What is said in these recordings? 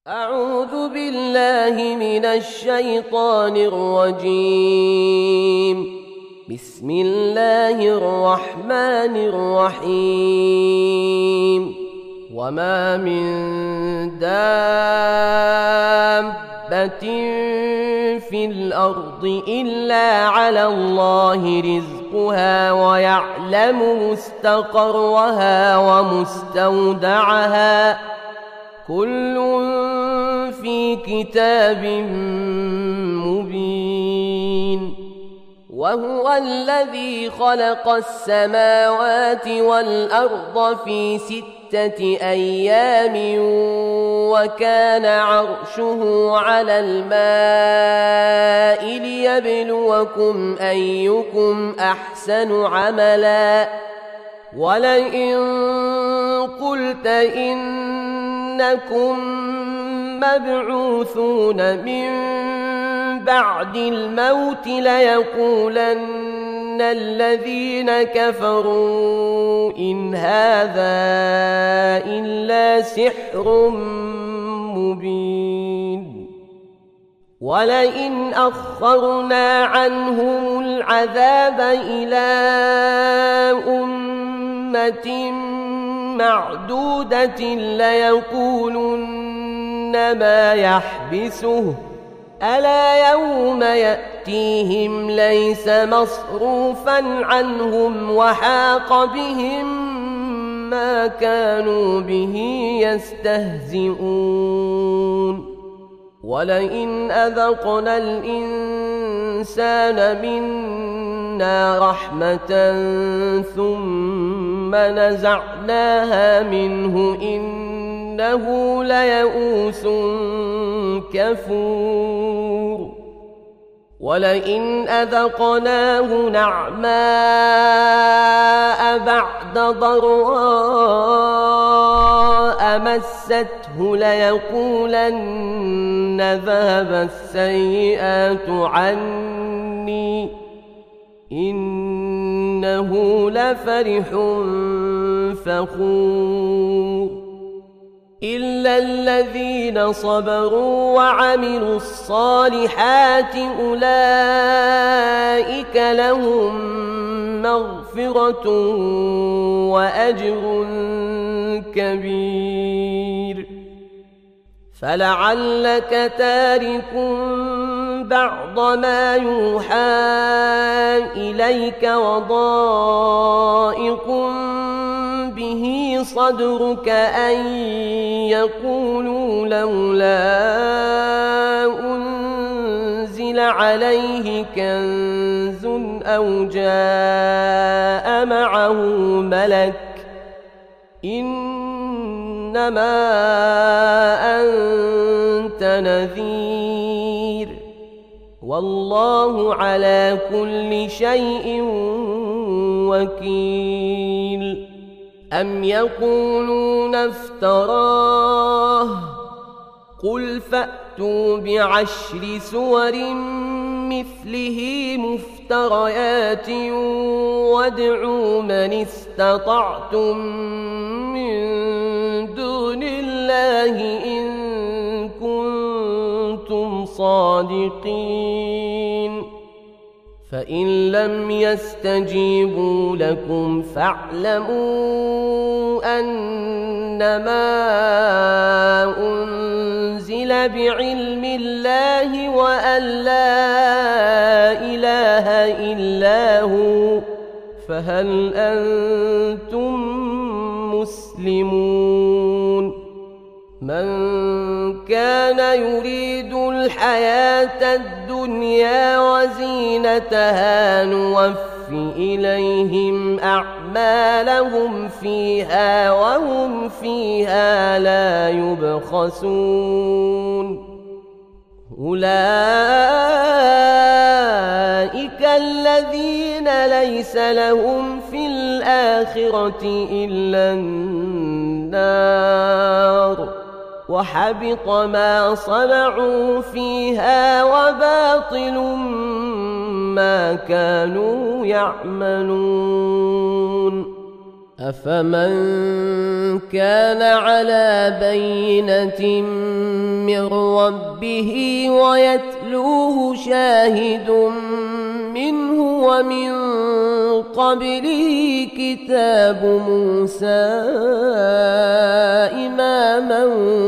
أعوذ بالله من الشيطان الرجيم. بسم الله الرحمن الرحيم. وما من دابة في الأرض إلا على الله رزقها ويعلم مستقرها ومستودعها كل في كتاب مبين. وهو الذي خلق السماوات والأرض في 6 أيام وكان عرشه على الماء ليبلوكم أيكم أحسن عملا. ولئن قلت إنكم مبعوثون من بعد الموت ليقولن الذين كفروا إن هذا إلا سحر مبين. ولئن أخرنا عنهم العذاب إلى أمة معدودة ليقولن ما يحبسه ألا يوم يأتيهم ليس مصروفا عنهم وحاق بهم ما كانوا به يستهزئون. ولئن أذقنا الإنسان منا رحمة ثم نزعناها منه إنه ليئوس كفور. ولئن أذقناه نعماء بعد ضراء مسته ليقولن ذهب السيئات عني إنه لفرح فخور. إلا الذين صبروا وعملوا الصالحات أولئك لهم مغفرة وأجر كبير. فلعلك تارك بعض ما يوحى إليك وضائق به صدرك أن يقولوا لولا أنزل عليه كنز أو جاء معه ملك إنما أنت نذير والله على كل شيء وكيل. أم يقولون افتراه قل فأتوا ب10 سور مثله مفتريات وادعوا من استطعتم من دون الله إن كنتم صادقين. فإن لم يستجيبوا لكم فاعلموا أنما أنزل بعلم الله وأن لا إله إلا هو فهل أنتم مسلمون. من كان يريد الحياة الدنيا وزينتها نوف إليهم أعمالهم فيها وهم فيها لا يبخسون. أولئك الذين ليس لهم في الآخرة إلا النار وحبط ما صنعوا فيها وباطل ما كانوا يعملون. أفمن كان على بينة من ربه ويتلوه شاهد منه ومن قبله كتاب موسى إماما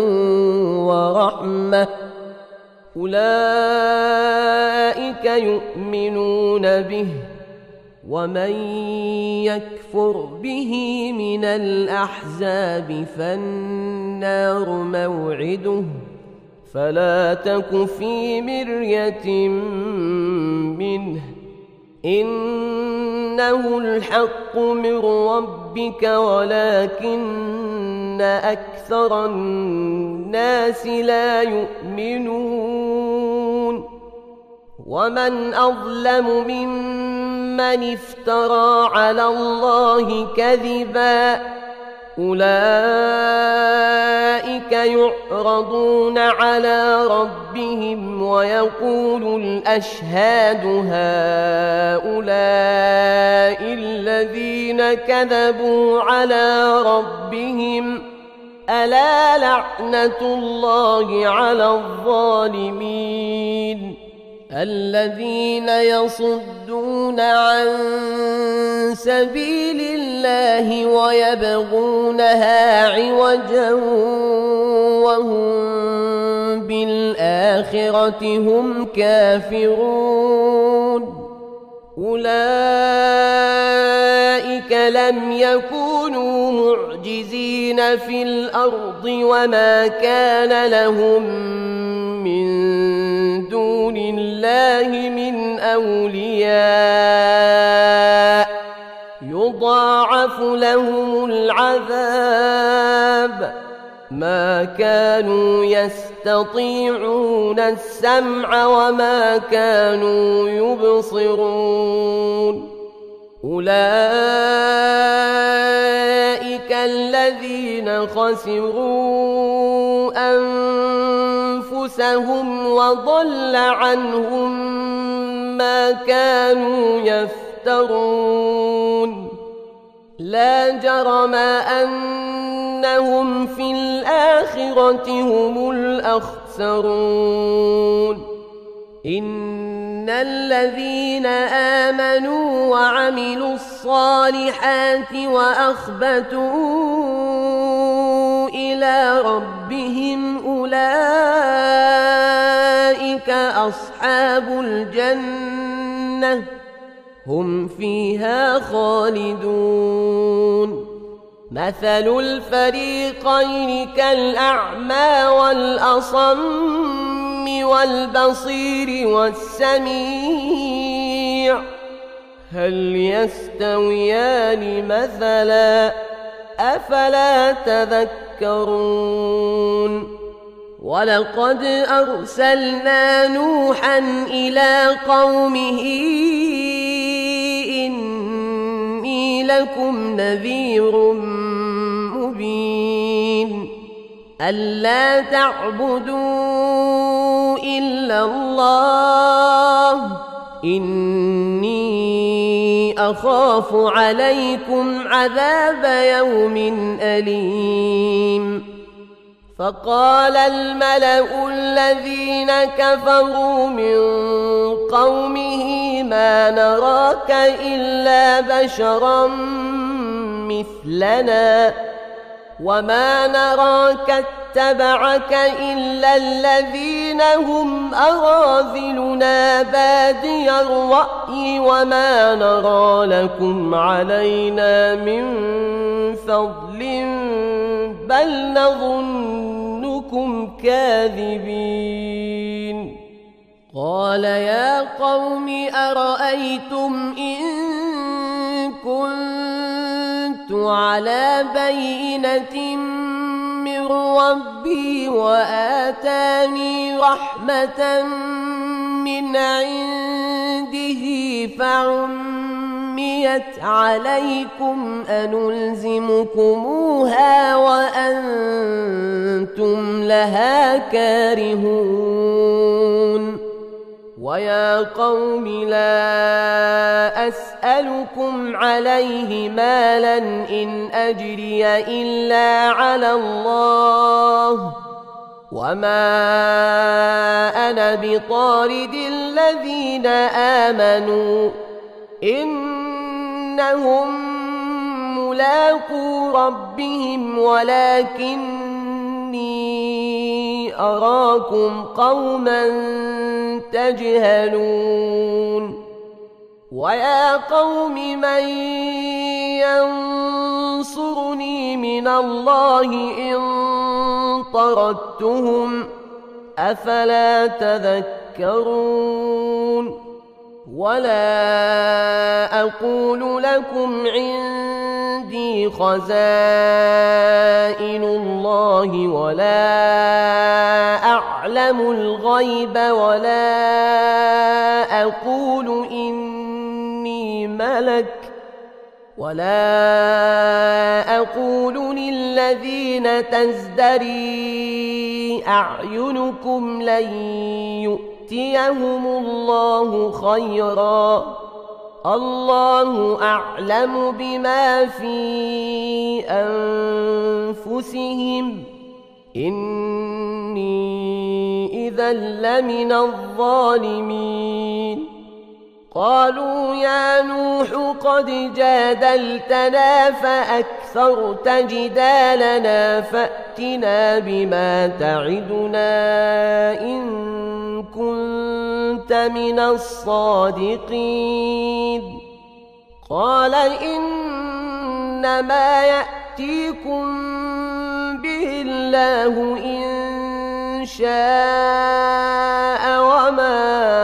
ورحمة أولئك يؤمنون به ومن يكفر به من الأحزاب فالنار موعده فلا تك في مرية منه إنه الحق من ربك ولكن أكثر الناس لا يؤمنون ومن أظلم ممن افترى على الله كذبا أولئك يعرضون على ربهم ويقول الأشهاد هؤلاء الذين كذبوا على ربهم ألا لعنة الله على الظالمين الذين يصدون عن سبيل الله ويبغونها عوجا وهم بالآخرة هم كافرون أولئك لم يكونوا معجزين في الأرض وما كان لهم من دون الله من أولياء يضاعف لهم العذاب ما كانوا يستطيعون السمع وما كانوا يبصرون أولئك الذين خسروا أنفسهم وضل عنهم ما كانوا يفترون لا جرم أنهم في الآخرة هم الأخسرون إن الذين آمنوا وعملوا الصالحات وأخبتوا إلى ربهم أولئك أصحاب الجنة هم فيها خالدون مثل الفريقين كالأعمى والأصم والبصير والسميع هل يستويان مثلا أفلا تذكرون ولقد أرسلنا نوحا إلى قومه إني لكم نذير مبين ألا تعبدوا إلا الله إني أخاف عليكم عذاب يوم أليم فقال الملأ الذين كفروا من قومه ما نراك إلا بشرا مثلنا وما نراك اتبعك إلا الذين هم أراذلنا بادي الرأي وما نرى لكم علينا من فضل بل نظنكم كاذبين قال يا قوم أرأيتم إن كنت على بينة من ربي وآتاني رحمة من عنده فعميت عليكم أنلزمكموها وأنتم لها كارهون ويا قوم لا أسألكم عليه مالا إن أجري إلا على الله وما أنا بطارد الذين آمنوا إنهم ملاقو ربهم ولكني أراكم قوما تجهلون ويا قوم من ينصرني من الله إن طردتهم أفلا تذكرون ولا أقول لكم عندي خزائن الله ولا أعلم الغيب ولا أقول إني ملك ولا أقول للذين تزدري أعينكم لن يؤتيهم الله خيرا الله أعلم بما في أنفسهم إني إذا لمن الظالمين قالوا يا نوح قد جادلتنا فأكثرت جدالنا فأتنا بما تعدنا إن كنت من الصادقين قال إنما يأتيكم به الله إن شاء وما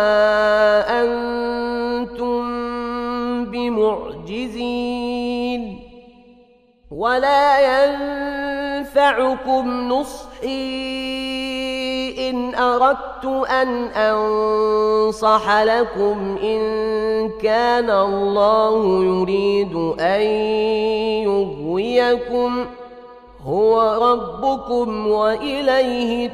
أنتم بمعجزين ولا ينفعكم نصحي إن أردت أن أنصح لكم إن كان الله يريد أن يغويكم هو ربكم وإليه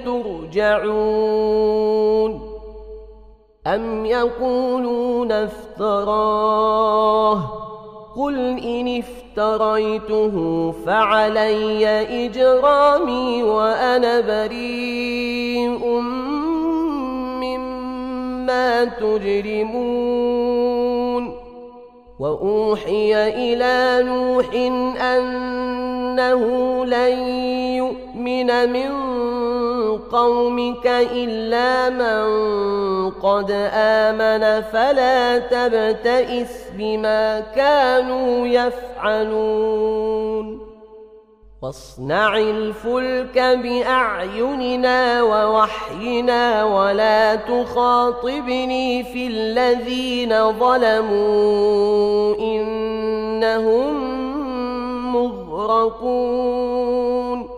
ترجعون أم يقولون افتراه قل إن افتريته فعلي إجرامي وأنا بريء مما تجرمون وأوحي إلى نوح أنه لن يؤمن من قومك إلا من قد آمن فلا تبتئس بما كانوا يفعلون واصنع الفلك بأعيننا ووحينا ولا تخاطبني في الذين ظلموا إنهم مغرقون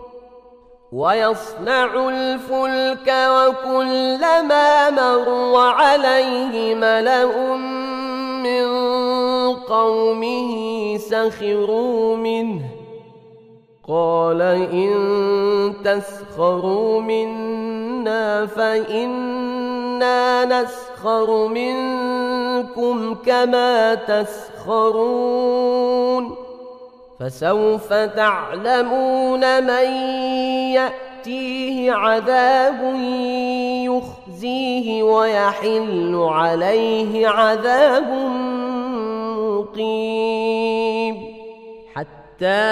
ويصنع الفلك وكلما مر عليه ملأ من قومه سخروا منه قال إن تسخروا منا فإنا نسخر منكم كما تسخرون فسوف تعلمون من يأتيه عذاب يخزيه ويحل عليه عذاب مقيم حتى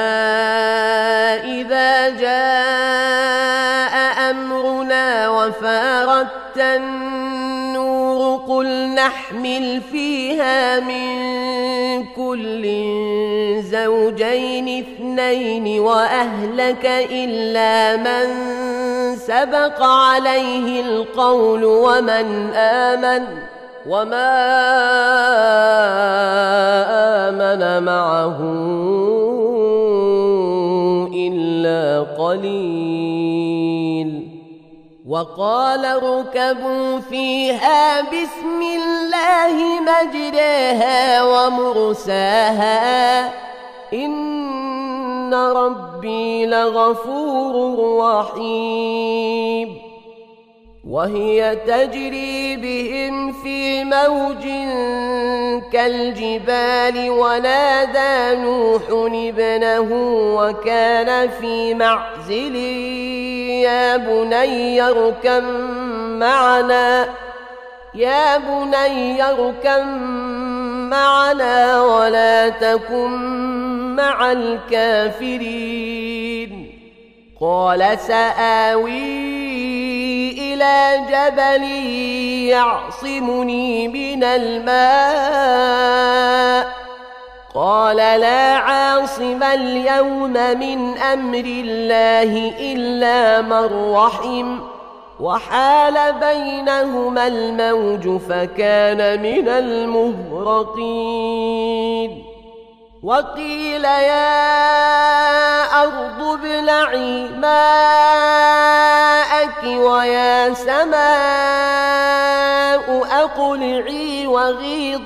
إذا جاء أمرنا وفارت النور قل نحمل فيها من كل زوجين اثنين وأهلك إلا من سبق عليه القول ومن آمن وما آمن معه إلا قليل وقال اركبوا فيها بسم الله مجريها ومرساها إن ربي لغفور رحيم وهي تجري بهم في موج كالجبال ونادى نوح ابنه وكان في معزل يا بني اركب معنا ولا تكن مع الكافرين. قال سآوي إلى جبل يعصمني من الماء. قال لا عاصم اليوم من أمر الله إلا من رحم، وحال بينهما الموج فكان من المغرقين. وقيل يا أرض ابلعي ماءك ويا سماء أقلعي وغيض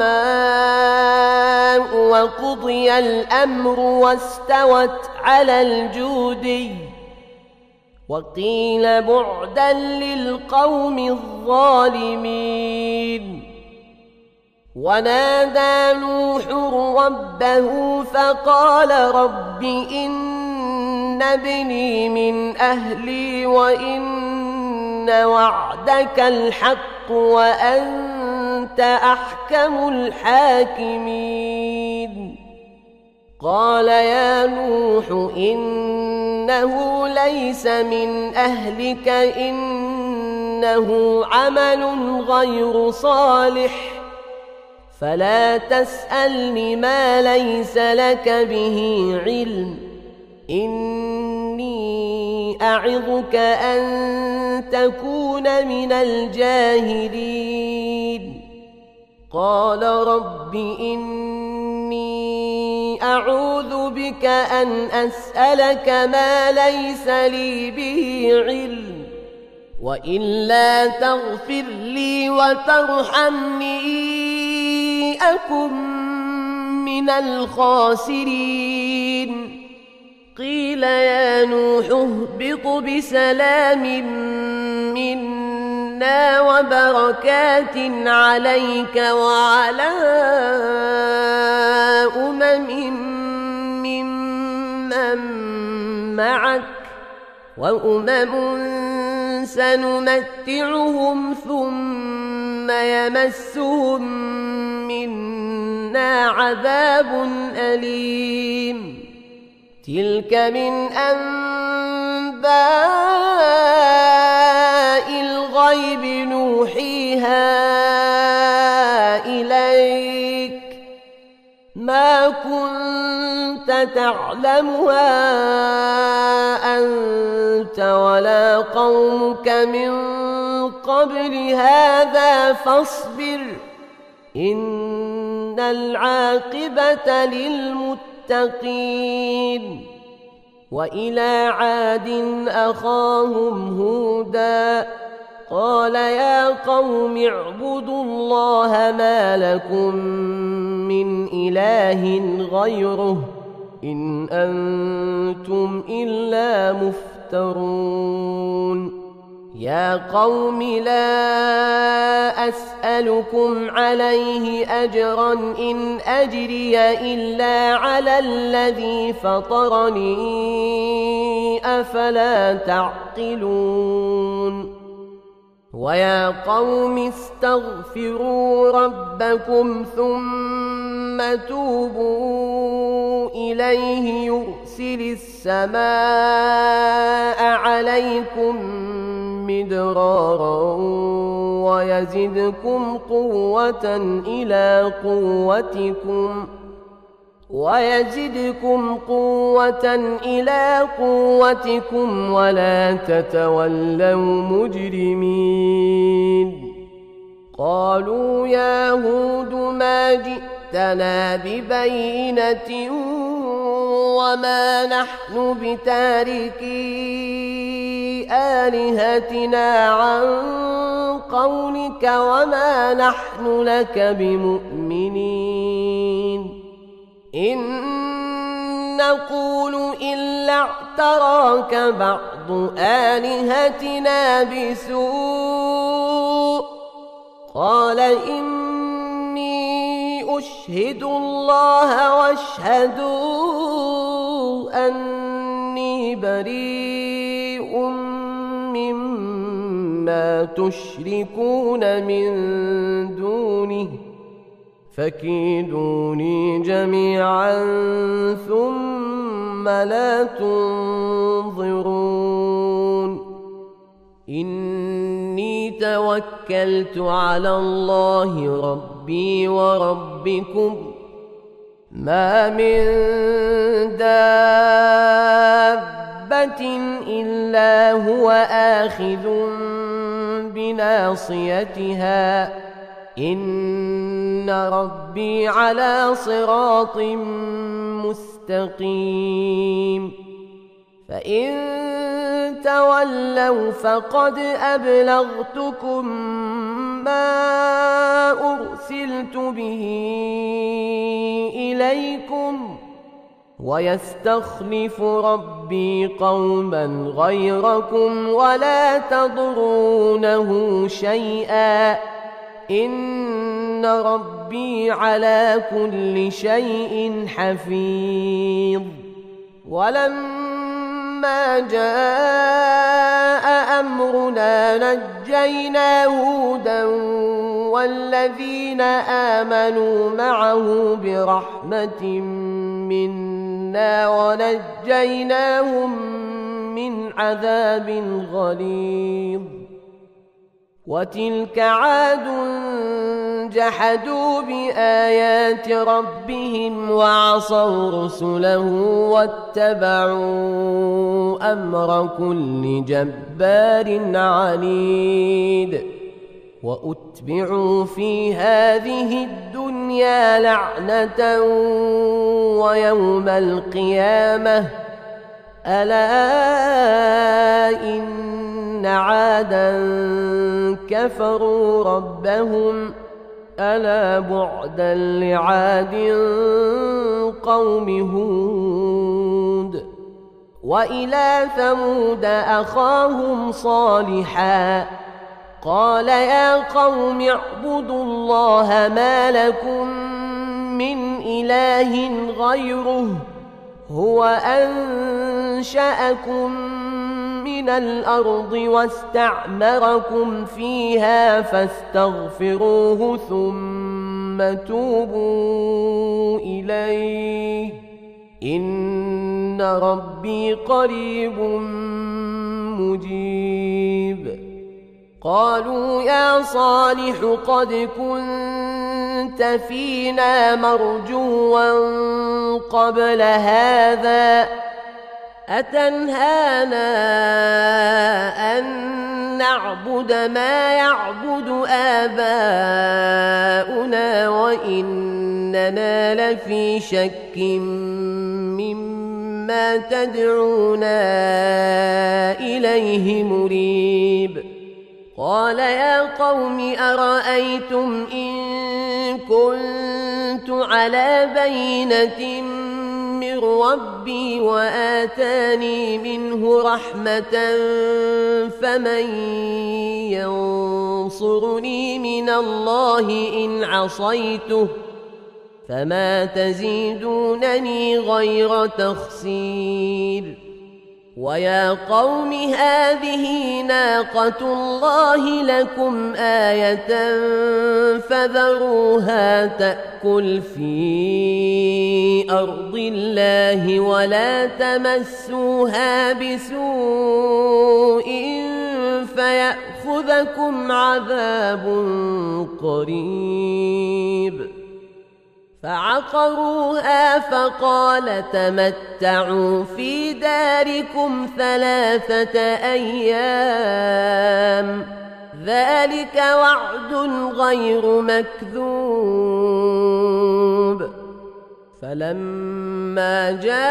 الماء وقضي الأمر واستوت على الجودي. وقيل بعدا للقوم الظالمين. ونادى نوح ربه فقال رب إن ابني من أهلي وإن وعدك الحق وأنت أحكم الحاكمين. قال يا نوح إنه ليس من أهلك إنه عمل غير صالح فلا تسألني ما ليس لك به علم إني أعظك أن تكون من الجاهلين. قال رب إني أعوذ بك أن أسألك ما ليس لي به علم وإلا تغفر لي وترحمني أكن من الخاسرين. قيل يا نوح اهبط بسلام منا وبركات عليك وعلى ممن معك وأمم سنمتعهم ثم يمسهم منا عذاب أليم. تلك من أنباء الغيب نوحيها إليك ما كنت تعلمها أنت ولا قومك من قبل هذا فاصبر إن العاقبة للمتقين. وإلى عاد أخاهم هودا قال يا قوم اعبدوا الله ما لكم من إله غيره إن أنتم إلا مفترون. يا قوم لا أسألكم عليه أجرا إن أجري إلا على الذي فطرني أفلا تعقلون. ويا قوم استغفروا ربكم ثم توبوا إليه يرسل السماء عليكم مدرارا ويزدكم قوة إلى قوتكم ولا تتولوا مجرمين. قالوا يا هود ما جئتنا ببينة وما نحن بتاركي آلهتنا عن قولك وما نحن لك بمؤمنين. إن نقول إلا اعتراك بعض آلهتنا بسوء. قال إني أشهد الله واشهدوا أني بريء ما تشركون من دونه فكيدوني جميعا ثم لا تنظرون إني توكلت على الله ربي وربكم ما من دابة إلا هو آخذ بناصيتها إن ربي على صراط مستقيم فإن تولوا فقد أبلغتكم ما أرسلت به إليكم ويستخلف ربي قوما غيركم ولا تضرونه شيئا إن ربي على كل شيء حفيظ ولما جاء أمرنا نجينا هودا والذين آمنوا معه برحمة منا ونجيناهم من عذاب غليظ وتلك عاد جحدوا بآيات ربهم وعصوا رسله واتبعوا أمر كل جبار عنيد وأتبعوا في هذه الدنيا لعنة ويوم القيامة ألا إن عادا كفروا ربهم ألا بعدا لعاد قوم هود وإلى ثمود أخاهم صالحا قال يا قوم اعبدوا الله ما لكم من إله غيره هو أنشأكم من الأرض واستعمركم فيها فاستغفروه ثم توبوا إليه إن ربي قريب مجيب قالوا يا صالح قد كنت فينا مرجوا قبل هذا أتنهانا أن نعبد ما يعبد آباؤنا وإننا لفي شك مما تدعونا إليه مريب قال يا قوم أرأيتم إن كنت على بينة من ربي وآتاني منه رحمة فمن ينصرني من الله إن عصيته فما تزيدونني غير تخسير ويا قوم هذه ناقة الله لكم آية فذروها تأكل في أرض الله ولا تمسوها بسوء فيأخذكم عذاب قريب فعقروها فقال تمتعوا في داركم 3 أيام ذلك وعد غير مكذوب فلما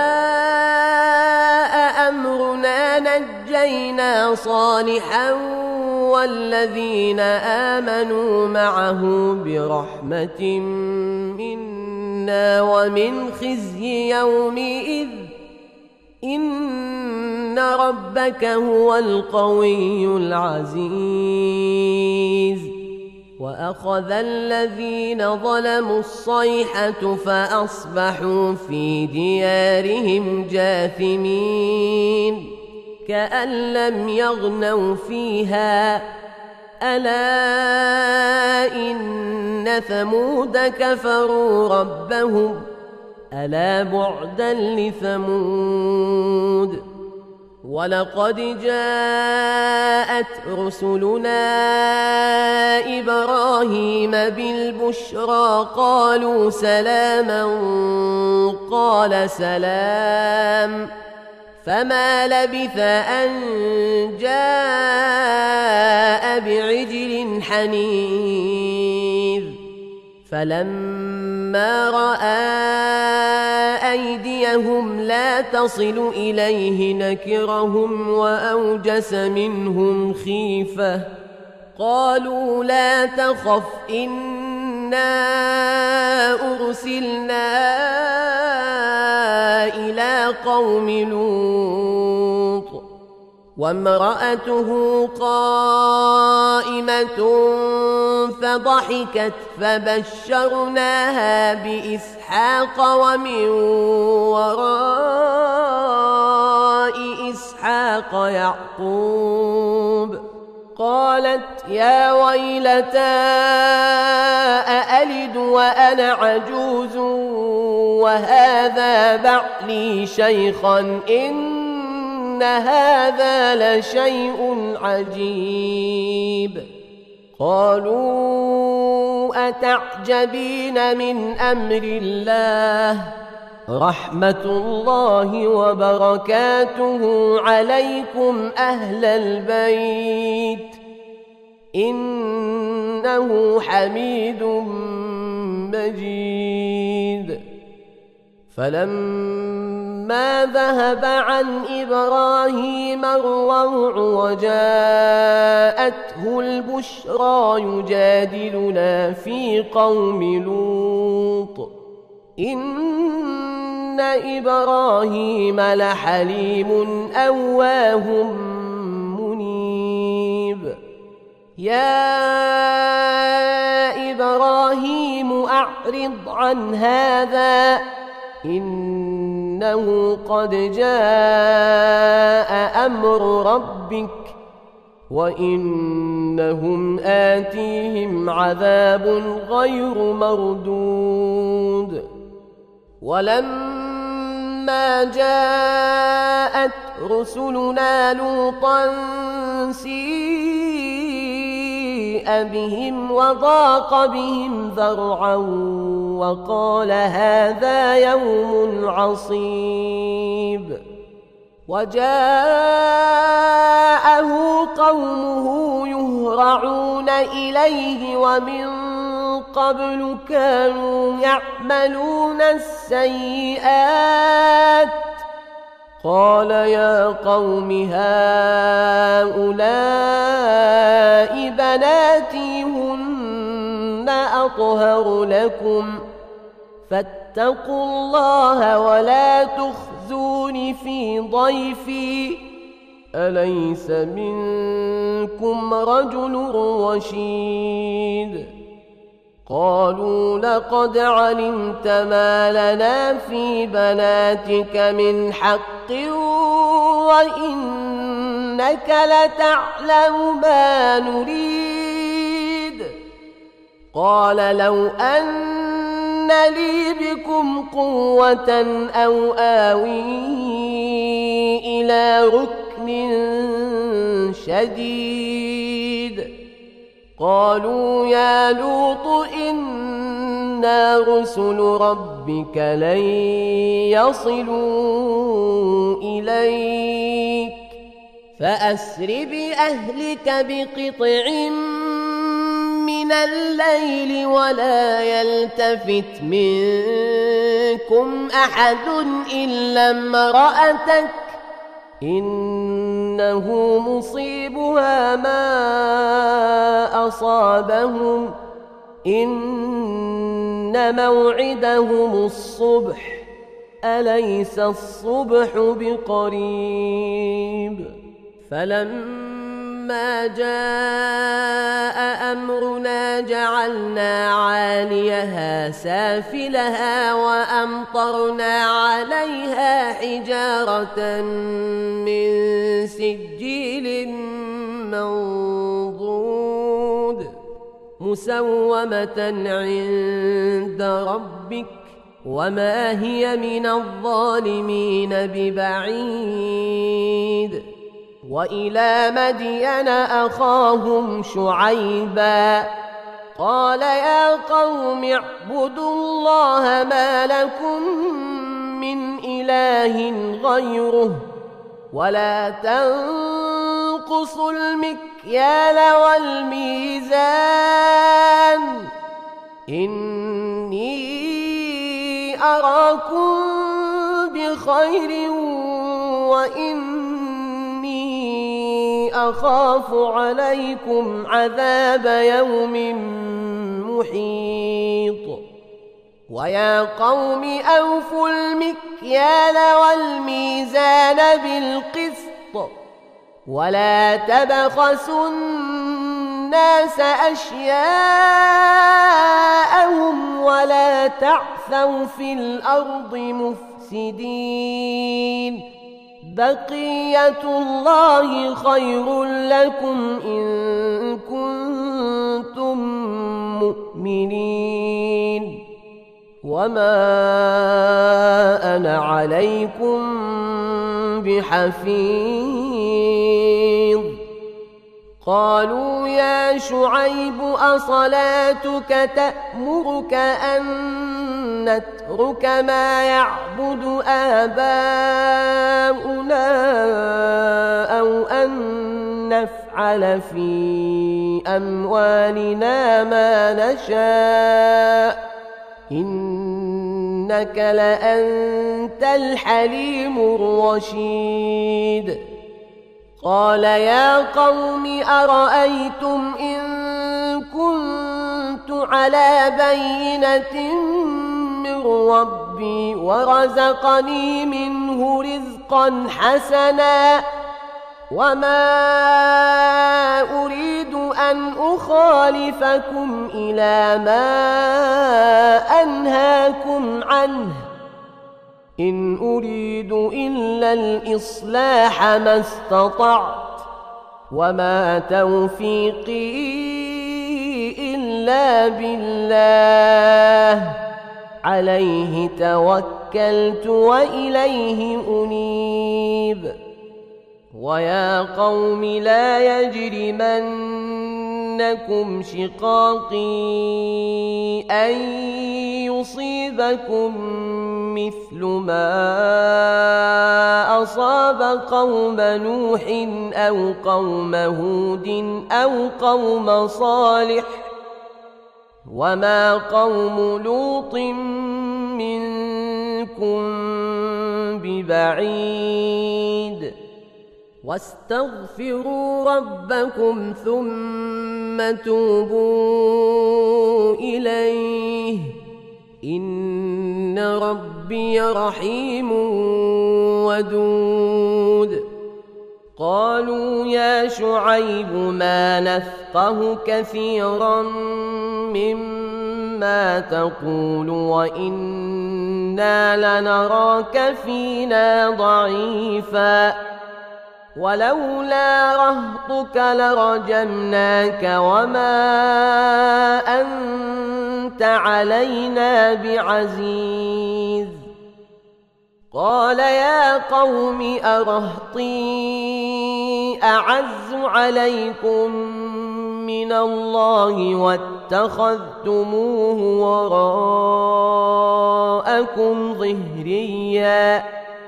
جاء أمرنا نجينا صالحا والذين آمنوا معه برحمة منا ومن خزي يومئذ إن ربك هو القوي العزيز وأخذ الذين ظلموا الصيحة فأصبحوا في ديارهم جاثمين كأن لم يغنوا فيها ألا إن ثمود كفروا ربهم ألا بعدا لثمود ولقد جاءت رسلنا إبراهيم بالبشرى قالوا سلاما قال سلام فما لبث أن جاء بعجل حنيذ فلما رأى أيديهم لا تصل إليه نكرهم وأوجس منهم خيفة قالوا لا تخف إنا أرسلنا إلى قوم لوط وامرأته قائمة فضحكت فبشرناها بإسحاق ومن وراء إسحاق يعقوب قالت يا ويلتى أألد وأنا عجوز وهذا بعلي شيخا إن هذا لشيء عجيب قالوا أتعجبين من أمر الله رحمة الله وبركاته عليكم أهل البيت إنه حميد مجيد فلما ذهب عن إبراهيم الروع وجاءته البشرى يجادلنا في قوم لوط إن إبراهيم لحليم أواه منيب يا إبراهيم أعرض عن هذا إنه قد جاء أمر ربك وإنهم آتيهم عذاب غير مردود ولما جاءت رسلنا لوطا سيء بهم وضاق بهم ذرعا وقال هذا يوم عصيب وجاءه قومه يهرعون إليه ومن قبل كانوا يعملون السيئات قال يا قوم هؤلاء بناتي هن أطهر لكم فاتقوا الله ولا تخزون في ضيفي أليس منكم رجل رشيد قالوا لقد علمت ما لنا في بناتك من حق وإنك لتعلم ما نريد قال لو أن لي بكم قوة أو آوي إلى ركن شديد قالوا يا لوط إنا رسل ربك لن يصلوا إليك فأسر بأهلك بقطع من الليل ولا يلتفت منكم أحد إلا امرأتك إنه مصيبها ما أصابهم إن موعدهم الصبح أليس الصبح بقريب فلما جاء أمرنا جعلنا عاليها سافلها وأمطرنا عليها حجارة من سجيل منضود مسومة عند ربك وما هي من الظالمين ببعيد. وإلى مدين أخاهم شعيبا قال يا قوم اعبدوا الله ما لكم من إله غيره ولا تنقصوا المكيال والميزان إني أراكم بخير وإني أخاف عليكم عذاب يوم محيط. ويا قوم أوفوا المكيال والميزان بالقسط ولا تبخسوا الناس أشياءهم ولا تعثوا في الأرض مفسدين. بقية الله خير لكم إن كنتم مؤمنين وما أنا عليكم بحفيظ. قالوا يا شعيب أصلاتك تأمرك أن نترك ما يعبد آباؤنا أو أن نفعل في أموالنا ما نشاء إنك لأنت الحليم الرشيد. قال يا قوم أرأيتم إن كنت على بينة من ربي ورزقني منه رزقا حسنا وما أريد أن أخالفكم إلى ما أنهاكم عنه إن أريد إلا الإصلاح ما استطعت وما توفيقي إلا بالله عليه توكلت وإليه أنيب. ويا قوم لا يجرمنكم شقاقي أن يصيبكم مثل ما أصاب قوم نوح أو قوم هود أو قوم صالح وما قوم لوط منكم ببعيد. واستغفروا ربكم ثم توبوا إليه إن ربي رحيم ودود. قالوا يا شعيب ما نفقه كثيرا مما تقول وإنا لنراك فينا ضعيفا ولولا رهطك لرجمناك وما أنت علينا بعزيز. قال يا قوم أرهطي أعز عليكم من الله واتخذتموه وراءكم ظهريا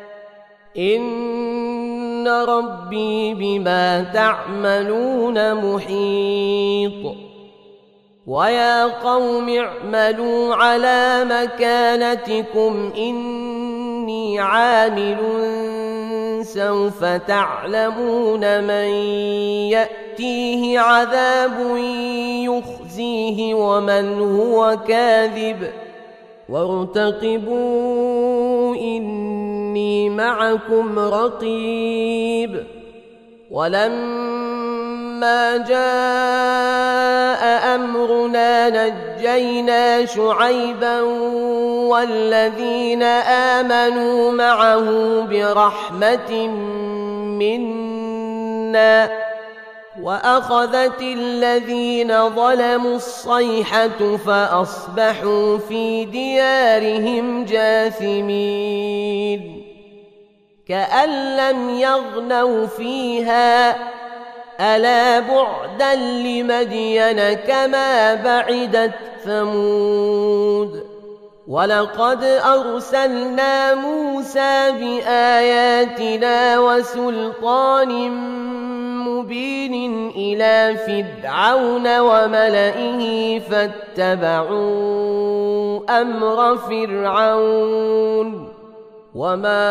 إن ربي بما تعملون محيط. ويا قوم اعملوا على مكانتكم إني عامل سوف تعلمون من يأتيه عذاب يخزيه ومن هو كاذب وارتقبوا إني معكم رقيب. ولما جاء أمرنا نجينا شعيبا والذين آمنوا معه برحمة منا وأخذت الذين ظلموا الصيحة فأصبحوا في ديارهم جاثمين كأن لم يغنوا فيها ألا بعدا لمدين كما بعدت ثمود ولقد أرسلنا موسى بآياتنا وسلطان مبين إلى فرعون وملئه فاتبعوا أمر فرعون وما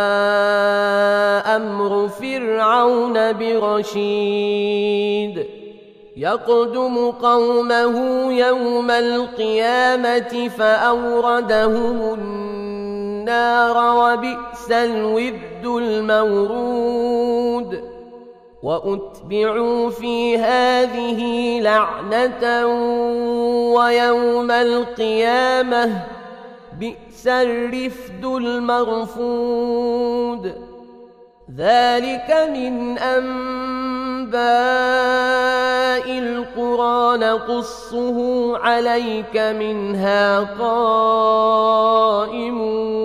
أمر فرعون برشيد يقدم قومه يوم القيامة فأوردهم النار وبئس الورد المورود وأتبعوا في هذه لعنة ويوم القيامة بئس الرفد المرفود ذلك من أنباء القرى نقصه عليك منها قائم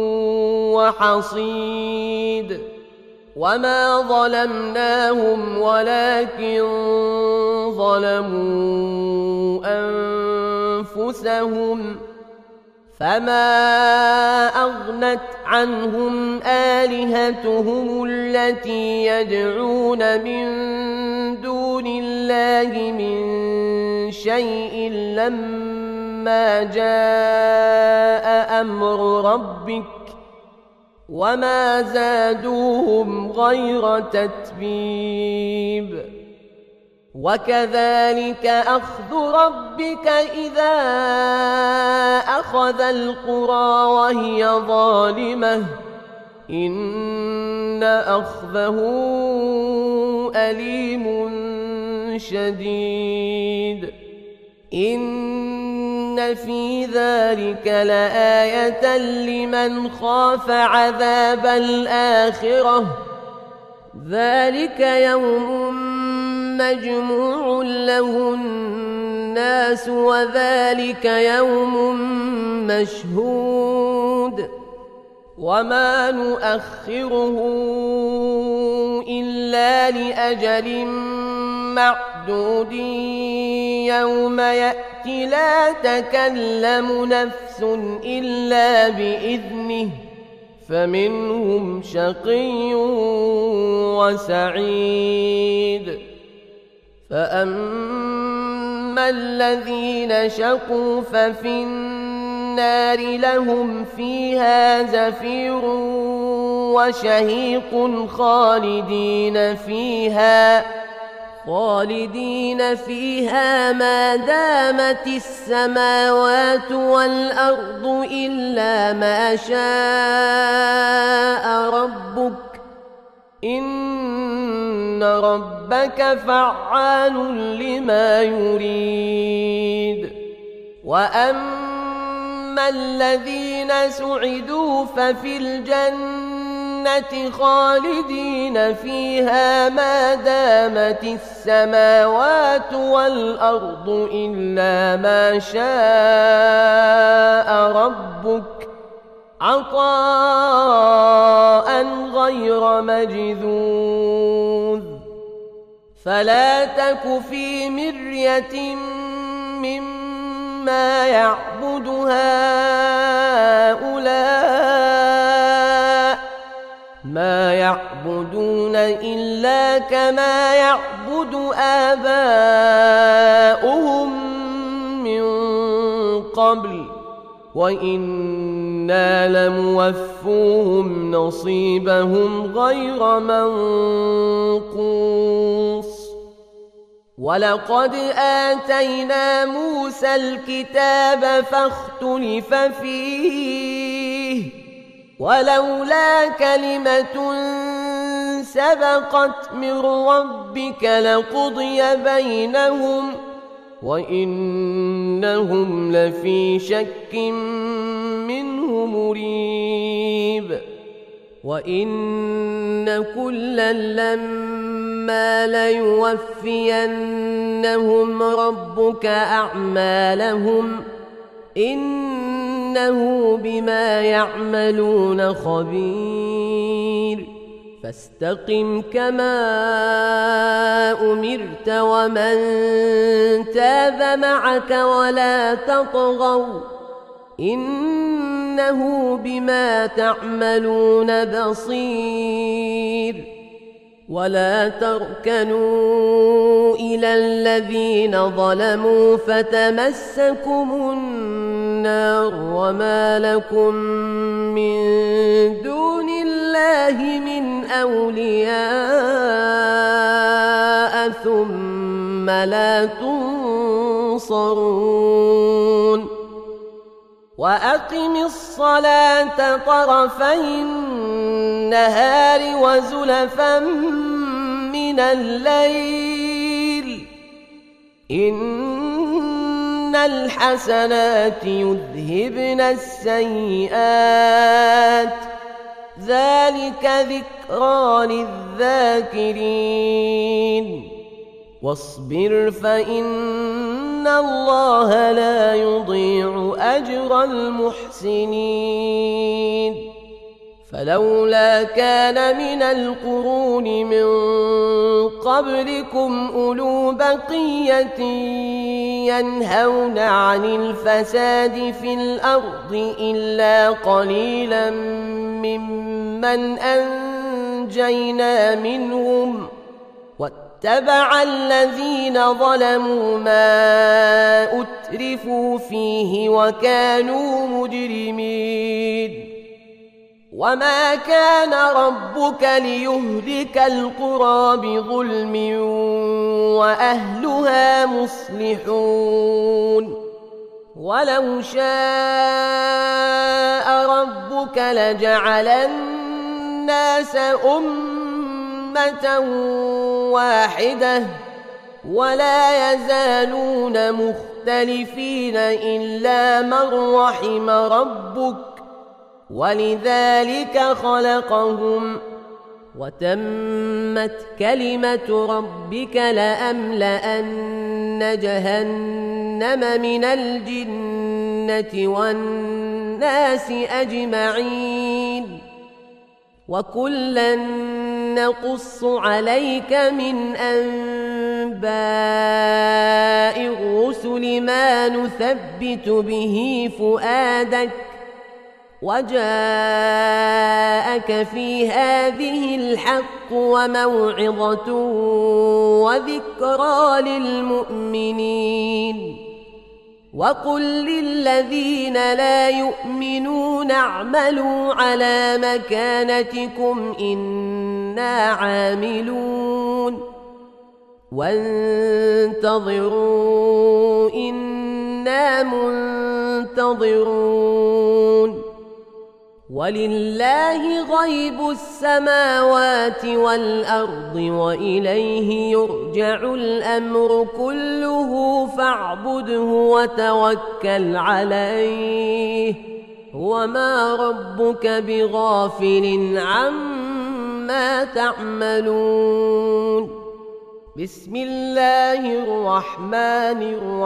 وحصيد وما ظلمناهم ولكن ظلموا أنفسهم فما أغنت عنهم آلهتهم التي يدعون من دون الله من شيء لما جاء أمر ربك وما زادوهم غير تتبيب وكذلك أخذ ربك إذا أخذ القرى وهي ظالمة إن أخذه أليم شديد إن في ذلك لآية لمن خاف عذاب الآخرة ذلك يوم مجموع له الناس وذلك يوم مشهود وما نؤخره إلا لأجل معدود يوم يأتي لا تكلم نفس إلا بإذنه فمنهم شقي وسعيد فأما الذين شقوا ففي النار لهم فيها زفير وشهيق خالدين فيها ما دامت السماوات والأرض إلا ما شاء ربك إن ربك فعال لما يريد وأما الذين سعدوا ففي الجنة خالدين فيها ما دامت السماوات والأرض إلا ما شاء ربك عطاء غير مجذوذ فلا تك في مرية مما يعبد هؤلاء ما يعبدون إلا كما يعبد آباؤهم من قبل وإنا لموفوهم نصيبهم غير منقوص ولقد آتينا موسى الكتاب فاختلف فيه ولولا كلمة سبقت من ربك لقضي بينهم وإنهم لفي شك منه مريب وإن كلا لما ليوفينهم ربك أعمالهم إنه بما يعملون خبير فاستقم كما أمرت ومن تاب معك ولا تطغوا إنه بما تعملون بصير ولا تركنوا إلى الذين ظلموا فتمسكم النار وما لكم من دون الله من أولياء ثم لا تنصرون وأقم الصلاة طرفي النهار وزلفا من الليل إن الحسنات يذهبن السيئات ذلك ذكرى للذاكرين واصبر فإن الله لا يضيع أجر المحسنين فلولا كان من القرون من قبلكم أولو بقية ينهون عن الفساد في الأرض إلا قليلا ممن أنجينا منهم واتبع الذين ظلموا ما أترفوا فيه وكانوا مجرمين وما كان ربك ليهلك القرى بظلم وأهلها مصلحون ولو شاء ربك لجعل الناس أمة واحدة ولا يزالون مختلفين إلا من رحم ربك ولذلك خلقهم وتمت كلمة ربك لأملأن جهنم من الجنة والناس أجمعين وكلا نقص عليك من أنباء الرسل ما نثبت به فؤادك وجاءك في هذه الحق وموعظة وذكرى للمؤمنين وقل للذين لا يؤمنون اعملوا على مكانتكم إنا عاملون وانتظروا إنا منتظرون ولله غيب السماوات والأرض وإليه يرجع الأمر كله فاعبده وتوكل عليه وما ربك بغافل عما تعملون بسم الله الرحمن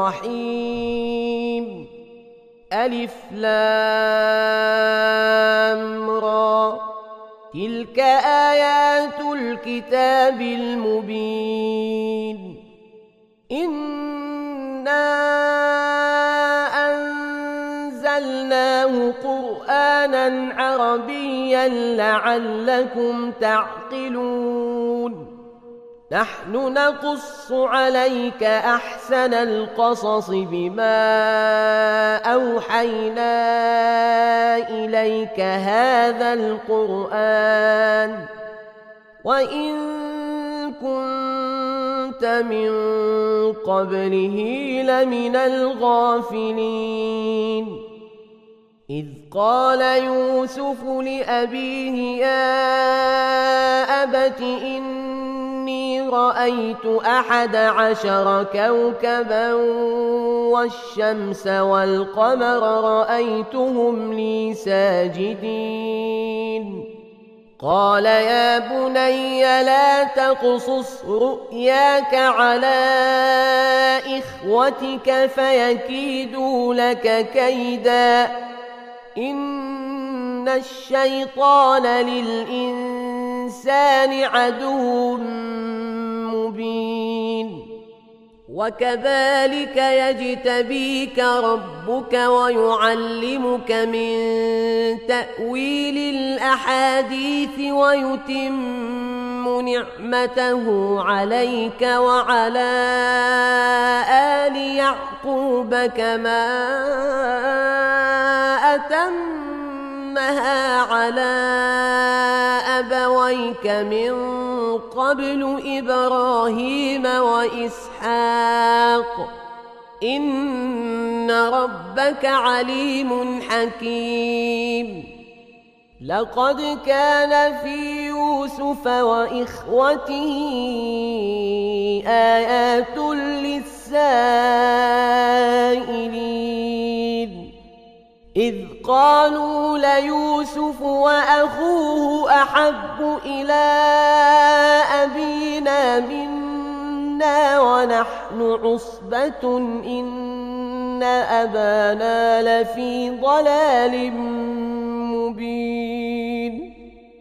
الرحيم ألف لام را تلك آيات الكتاب المبين إنا أنزلناه قرآنا عربيا لعلكم تعقلون نحن نقص عليك أحسن القصص بما أوحينا إليك هذا القرآن وإن كنت من قبله لمن الغافلين إذ قال يوسف لأبيه يا أبت إني رأيت 11 كوكبا والشمس والقمر رأيتهم لي ساجدين قال يا بني لا تقصص رؤياك على إخوتك فيكيدوا لك كيدا إن الشيطان للإنسان عدو مبين وكذلك يجتبيك ربك ويعلمك من تأويل الأحاديث ويتم نعمته عليك وعلى آل يعقوب كما أتمها على أبويك من قبل إبراهيم وإسحاق إن ربك عليم حكيم لقد كان في يوسف وإخوته آيات للسائلين إذ قالوا ليوسف وأخوه أحب إلى أبينا منا ونحن عصبة إن أبانا لفي ضلال مبين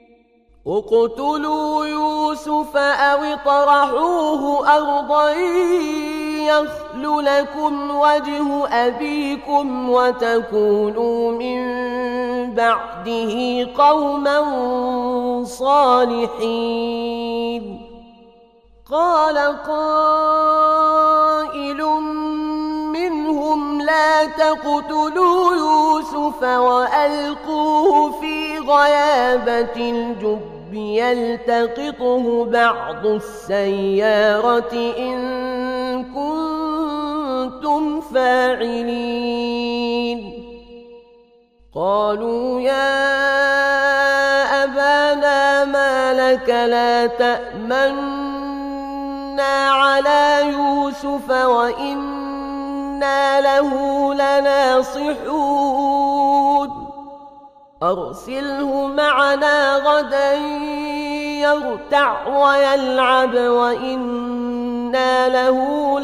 اقتلوا يوسف أو اطرحوه أرضا يخل لكم وجه أبيكم وتكونوا من بعده قوما صالحين قال قائل منهم لا تقتلوا يوسف وألقوه في غيابة الجب يلتقطه بعض السيارة إن كنتم فاعلين قالوا يا أبانا ما لك لا تأمنا على يوسف وإنا له لناصحون أرسله معنا غدا يرتع ويلعب وإنا له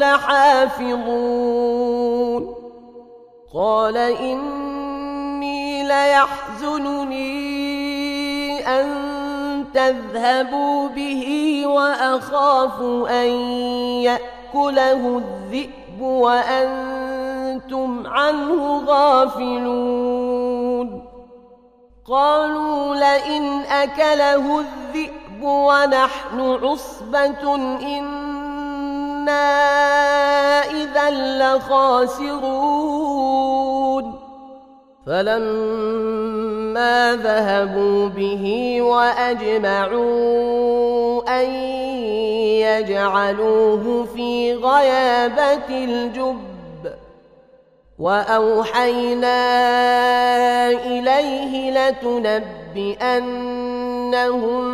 لحافظون قال إني ليحزنني أن تذهبوا به وأخاف أن يأكله الذئب وأنتم عنه غافلون قالوا لئن أكله الذئب ونحن عصبة إنا إذا لخاسرون فلما ذهبوا به وأجمعوا أن يجعلوه في غيابة الجب وأوحينا إليه لتنبئنهم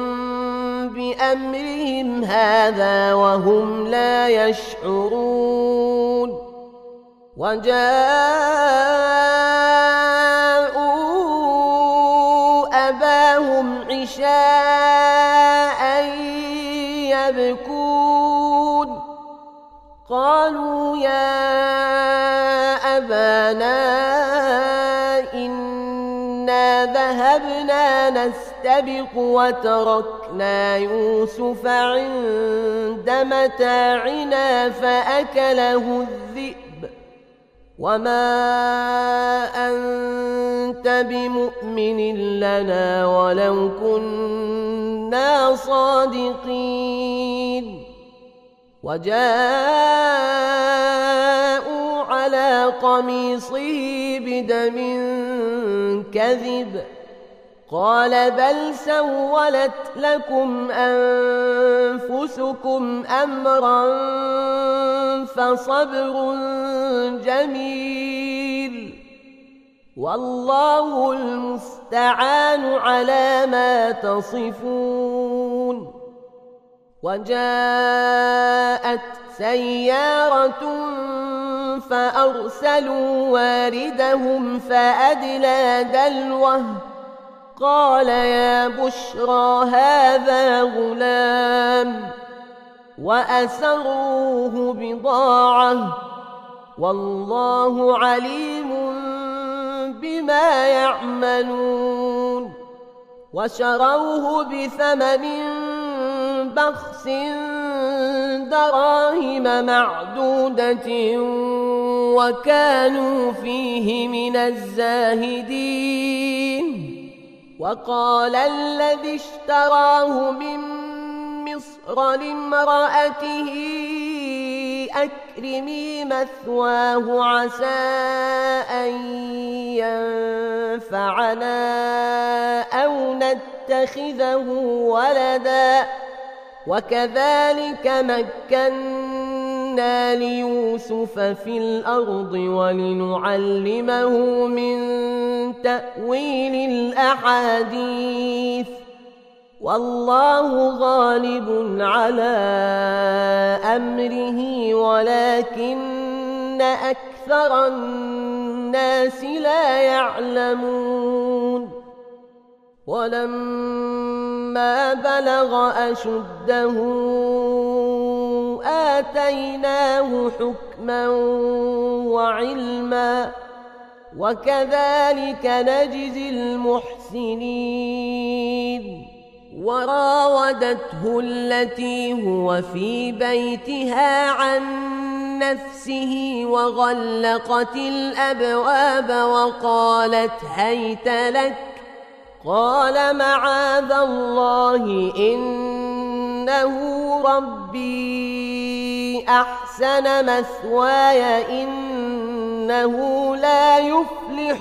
بأمرهم هذا وهم لا يشعرون وجاءوا أباهم عشاء يبكون قالوا يا أبانا إنا ذهبنا نستبق وتركنا يوسف عند متاعنا فأكله الذئب وما أنت بمؤمن لنا ولو كنا صادقين وجاءوا على قميصه بدم كذب قال بل سولت لكم أنفسكم أمرا فصبر جميل والله المستعان على ما تصفون وجاءت سيارة فأرسلوا واردهم فأدلى دلوه قال يا بشرى هذا غلام وأسروه بضاعة والله عليم بما يعملون وشروه بثمن بخس دراهم معدودة وكانوا فيه من الزاهدين وقال الذي اشتراه من مصر لامرأته أكرمي مثواه عسى أن ينفعنا أو نتخذه ولدا وكذلك مكنا ليوسف في الأرض ولنعلمه من تأويل الأحاديث والله غالب على أمره ولكن أكثر الناس لا يعلمون ولما بلغ أشده آتيناه حكما وعلما وكذلك نجزي المحسنين وراودته التي هو في بيتها عن نفسه وغلقت الأبواب وقالت هيت لك قال معاذ الله إنه ربي أحسن مثواي إنه لا يفلح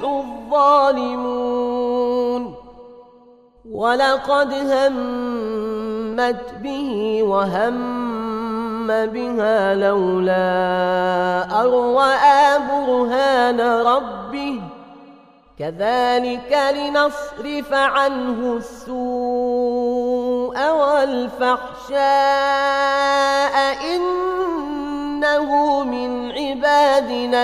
الظالمون ولقد همت به وهم بها لولا أن رأى برهان ربه كذلك لنصرف عنه السوء والفحشاء إنه من عبادنا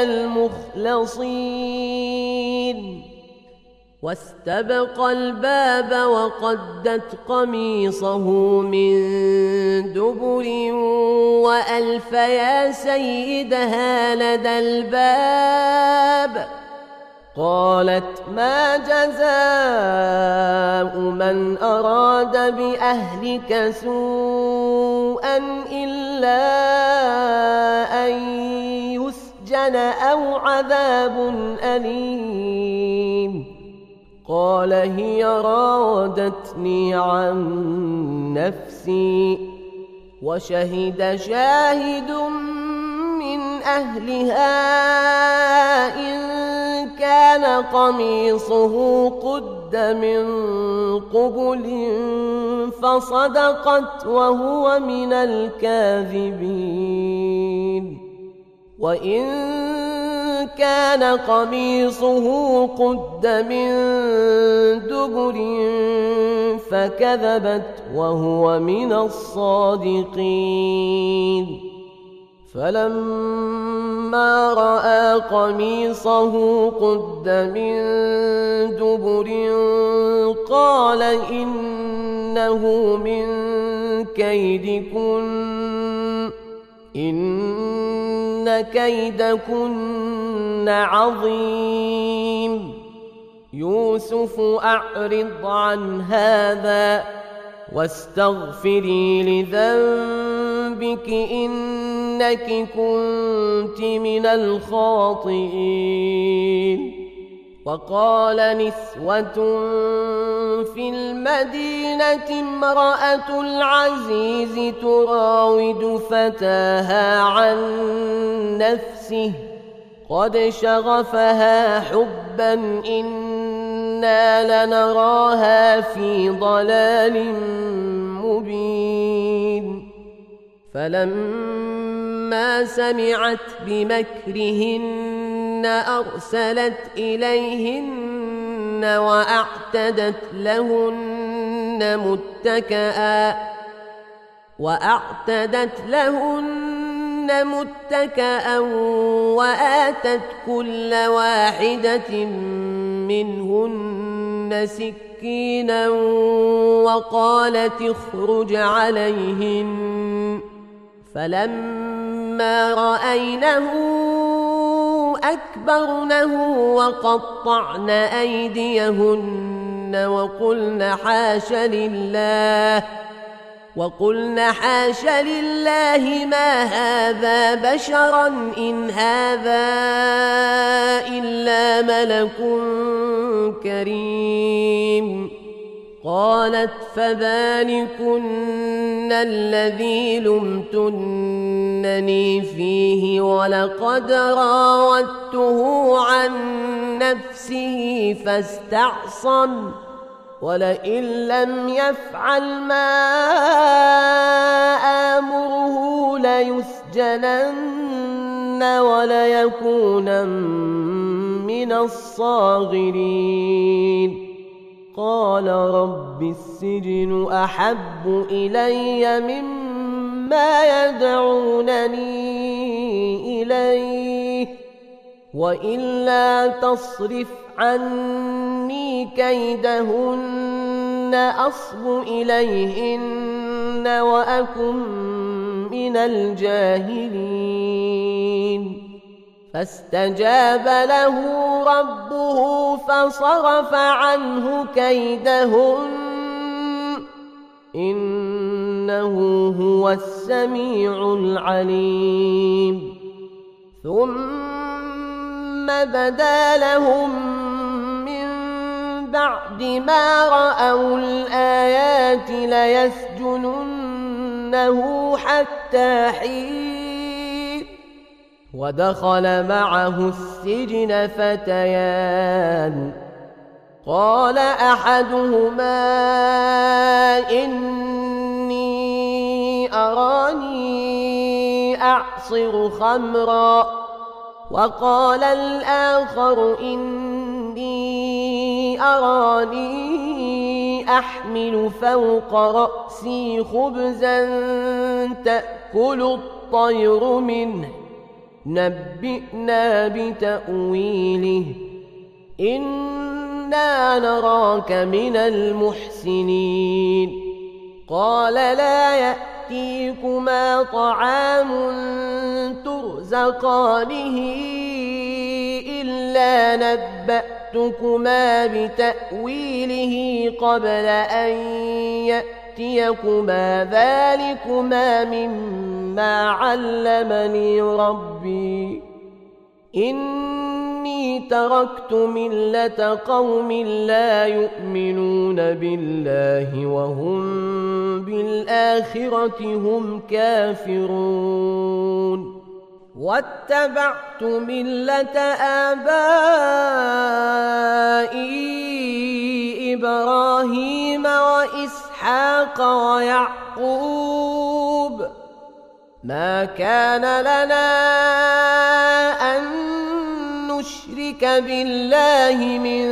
المخلصين واستبق الباب وقدت قميصه من دبر وألف يا سيدها لدى الباب قالت ما جزاء من أراد بأهلك سوءا إلا أن يسجن أو عذاب أليم قال هي راودتني عن نفسي وشهد شاهد من أهلها إن كان قميصه قد من قبل فصدقت وهو من الكاذبين وإن كان قميصه قد من دبر فكذبت وهو من الصادقين فلما رأى قميصه قد من دبر قال إنه من كيدكن إن كيدكن عظيم يوسف أعرض عن هذا واستغفري لذنبك إنك كنت من الخاطئين وقال نسوة في المدينة امرأة العزيز تراود فتاها عن نفسه قد شغفها حبا إنا لنراها في ضلال مبين فلما سمعت بمكرهن أرسلت إليهن وأعتدت لهن متكأ وآتت كل واحدة منهن سكرا مسكينا وقالت اخرج عليهن فلما رأينه أكبرنه وقطعن أيديهن وقلن حاش لله ما هذا بشرا إن هذا إلا ملك كريم. قالت فذلكن الذي لمتنني فيه ولقد راودته عن نفسه فاستعصم ولئن لم يفعل ما آمره ليسجنن وليكون من الصاغرين. قال رب السجن أحب إلي مما يدعونني إليه وإلا تصرف عني كيدهن أصب إليهن وأكن من الجاهلين. فاستجاب له ربه فصرف عنه كيدهن إنه هو السميع العليم. ثم بدا لهم من بعد ما رأوا الآيات ليسجننه حتى حين. ودخل معه السجن فتيان قال أحدهما إني أراني أعصر خمرا وقال الآخر إني أراني أحمل فوق رأسي خبزا تأكل الطير منه نبئنا بتأويله إنا نراك من المحسنين. قال لا يأتيكما طعام ترزقانه إلا نبأتكما بتأويله قبل أن يأتيكما ذلكما مما علمني ربي إني تركت ملة قوم لا يؤمنون بالله وهم بالآخرة هم كافرون. واتبعت ملة آبائي إبراهيم وإسحاق ويعقوب ما كان لنا أن نشرك بالله من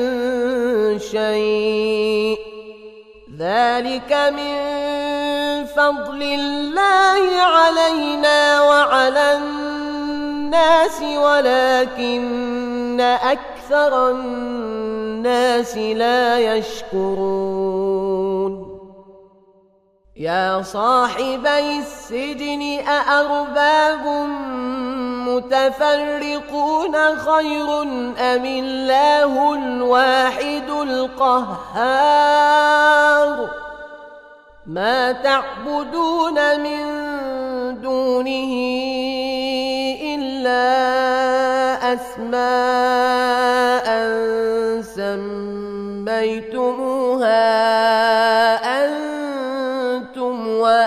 شيء ذلك من فضل الله علينا وعلى الناس ولكن أكثر الناس لا يشكرون. يا صاحبي السجن أأرباب متفرقون خير أم الله الواحد القهار. ما تعبدون من دونه إلا أسماء سميتموها أنتم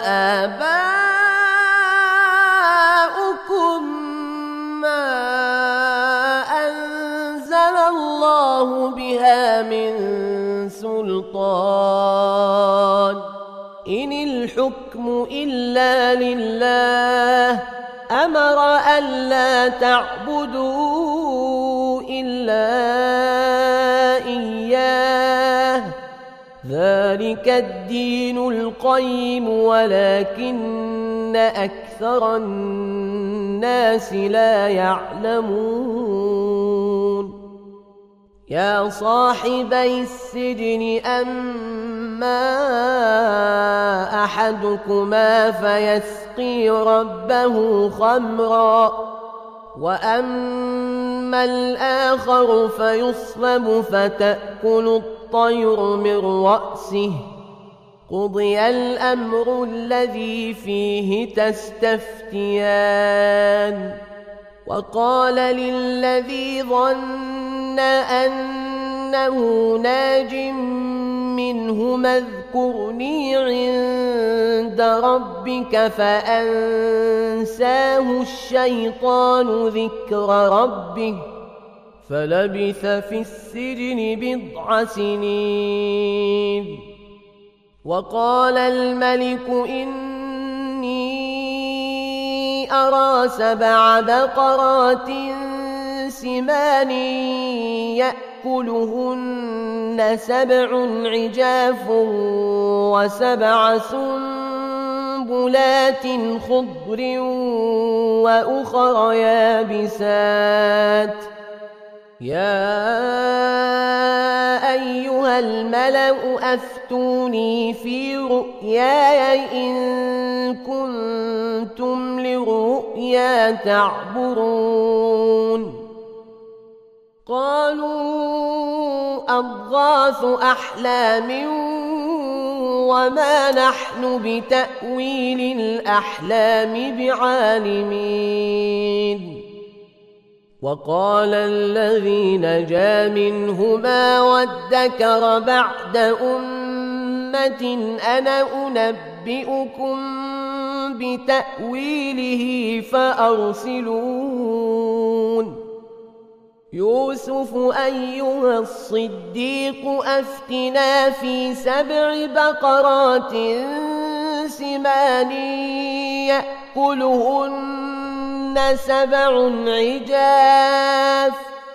وآباؤكم ما أنزل الله بها من سلطان إن الحكم إلا لله أمر ألا تعبدوا إلا إياه ذلك الدين القيم ولكن أكثر الناس لا يعلمون. يا صاحبي السجن أما أحدكما فيسقي ربه خمرا وأما الآخر فيصلب فتأكل الطير من رأسه قضي الأمر الذي فيه تستفتيان وقال للذي ظن أنه ناج منهما اذكرني عند ربك فأنساه الشيطان ذكر ربه فلبث في السجن 9 سنين وقال الملك إني أرى 7 بقرات سمان يأكلهن 7 عجاف و7 سنبلات خضر وأخر يابسات يا أيها الملأ أفتوني في رؤياي إن كنتم للرؤيا تعبرون قالوا أضغاث أحلام وما نحن بتأويل الأحلام بعالمين وقال الذي نجا منهما وادكر بعد أمة أنا أنبئكم بتأويله فأرسلون يوسف أيها الصديق أفتنا في 7 بقرات سمان يأكلهن 7 عجاف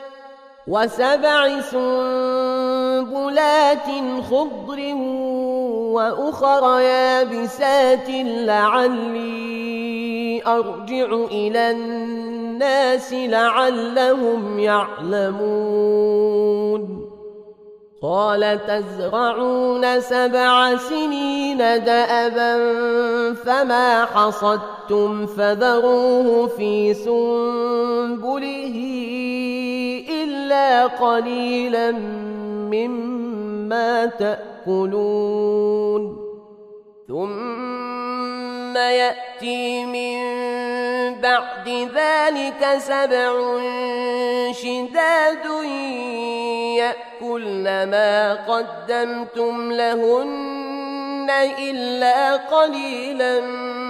و7 سنبلات خضر وأخر يابسات لعلي أرجع إلى الناس لعلهم يعلمون قال تزرعون 7 سنين دأبا فما حصدتم فذروه في سنبله إلا قليلا مما تأكلون ثم يأتي من بعد ذلك 7 شداد يأكلن ما قدمتم لهن إلا قليلا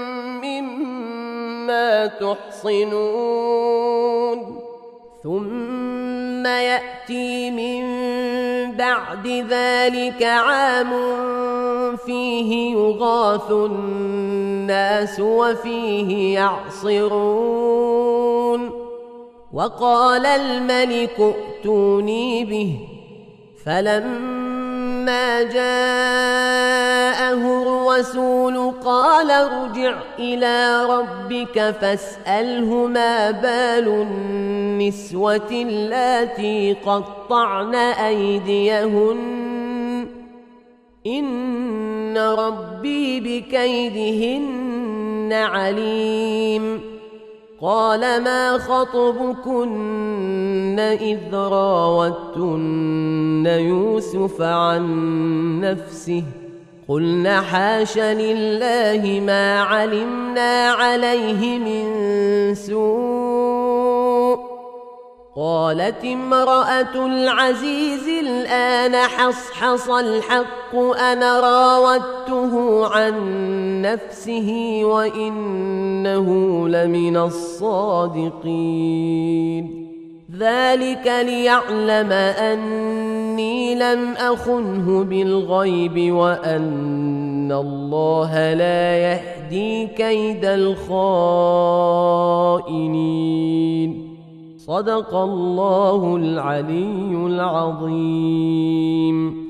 مما تحصنون ثم يأتي من بعد ذلك عام فيه يغاث الناس وفيه يعصرون وقال الملك ائتوني به فلما جاءه الرسول قال ارجع إلى ربك فاسأله ما بال النسوة اللاتي قطعن أيديهن إن ربي بكيدهن عليم قال ما خطبكن إذ راوتن يوسف عن نفسه قلنا حاش لله ما علمنا عليه من سوء قالت امرأة العزيز الآن حصحص الحق أنا راودته عن نفسه وإنه لمن الصادقين ذلك ليعلم أني لم أخنه بالغيب وأن الله لا يهدي كيد الخائنين صدق الله العلي العظيم.